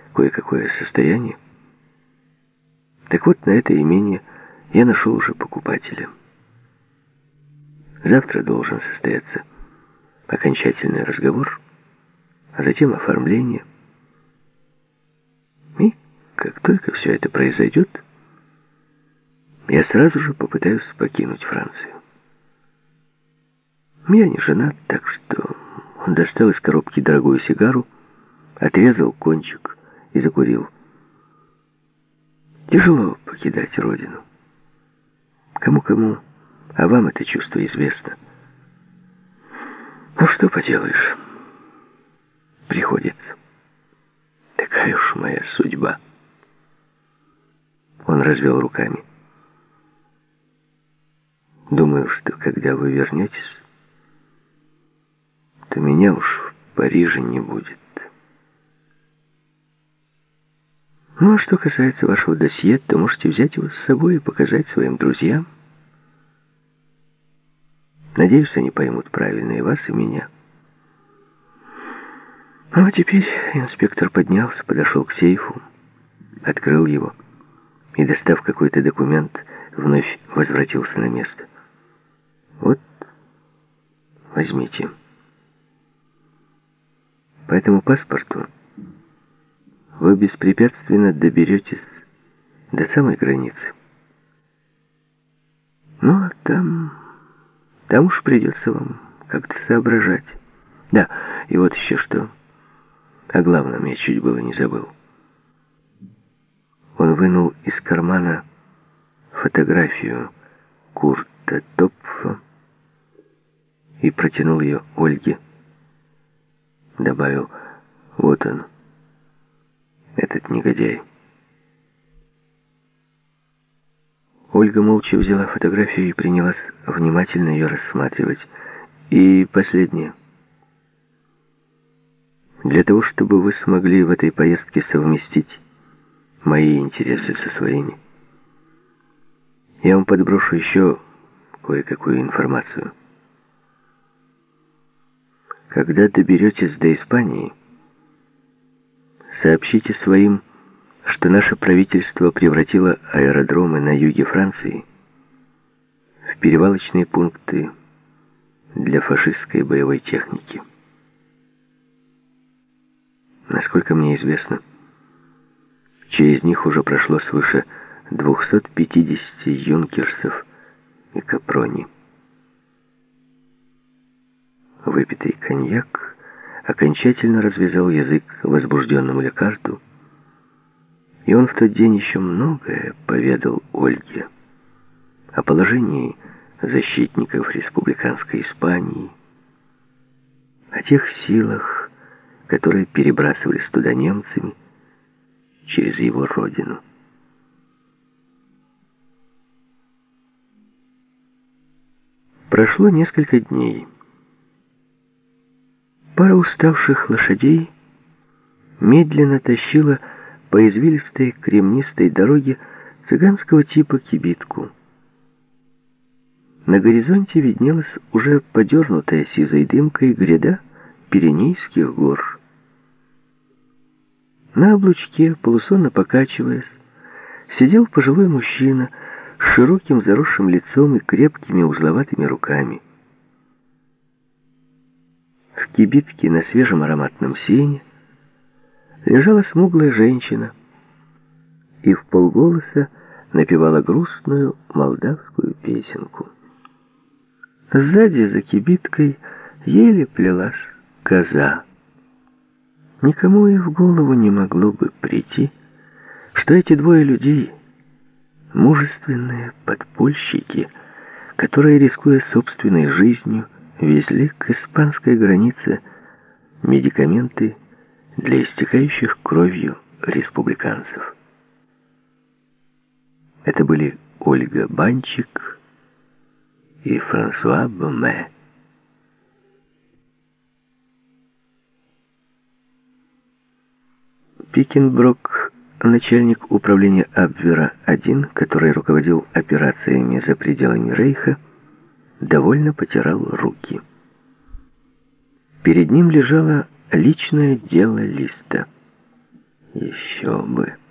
кое-какое состояние. Так вот, на это имение я нашел уже покупателя. Завтра должен состояться окончательный разговор, а затем оформление. И как только все это произойдет, я сразу же попытаюсь покинуть Францию. Я не женат, так что он достал из коробки дорогую сигару, отрезал кончик и закурил. Тяжело покидать родину. Кому-кому, а вам это чувство известно. Ну, что поделаешь, приходится. Такая уж моя судьба. Он развел руками. Думаю, что когда вы вернетесь, то меня уж в Париже не будет. Ну, а что касается вашего досье, то можете взять его с собой и показать своим друзьям. Надеюсь, они поймут правильно и вас, и меня. Ну, а теперь инспектор поднялся, подошел к сейфу, открыл его и, достав какой-то документ, вновь возвратился на место. Вот, возьмите. По этому паспорту вы беспрепятственно доберетесь до самой границы. Ну, а там уж придется вам как-то соображать. Да, и вот еще что. О главном я чуть было не забыл. Он вынул из кармана фотографию Курта Топфа и протянул ее Ольге. Добавил: вот он, этот негодяй. Ольга молча взяла фотографию и принялась внимательно ее рассматривать. И последнее. Для того, чтобы вы смогли в этой поездке совместить мои интересы со своими, я вам подброшу еще кое-какую информацию. Когда доберетесь до Испании, сообщите своим, что наше правительство превратило аэродромы на юге Франции в перевалочные пункты для фашистской боевой техники. Насколько мне известно, через них уже прошло свыше 250 юнкерсов и капрони. Выпитый коньяк окончательно развязал язык возбужденному Лекарту, и он в тот день еще многое поведал Ольге о положении защитников республиканской Испании, о тех силах, которые перебрасывались туда немцами через его родину. Прошло несколько дней. Пара уставших лошадей медленно тащила по извилистой кремнистой дороге цыганского типа кибитку. На горизонте виднелась уже подернутая сизой дымкой гряда Пиренейских гор. На облучке, полусонно покачиваясь, сидел пожилой мужчина с широким заросшим лицом и крепкими узловатыми руками. В кибитке на свежем ароматном сене лежала смуглая женщина и вполголоса напевала грустную молдавскую песенку. Сзади за кибиткой еле плелась коза. Никому и в голову не могло бы прийти, что эти двое людей — мужественные подпольщики, которые, рискуя собственной жизнью, везли к испанской границе медикаменты для истекающих кровью республиканцев. Это были Ольга Банчик и Франсуа Боме. Пикенброк, начальник управления Абвера-1, который руководил операциями за пределами Рейха, довольно потирал руки. Перед ним лежало личное дело Листа. Еще бы.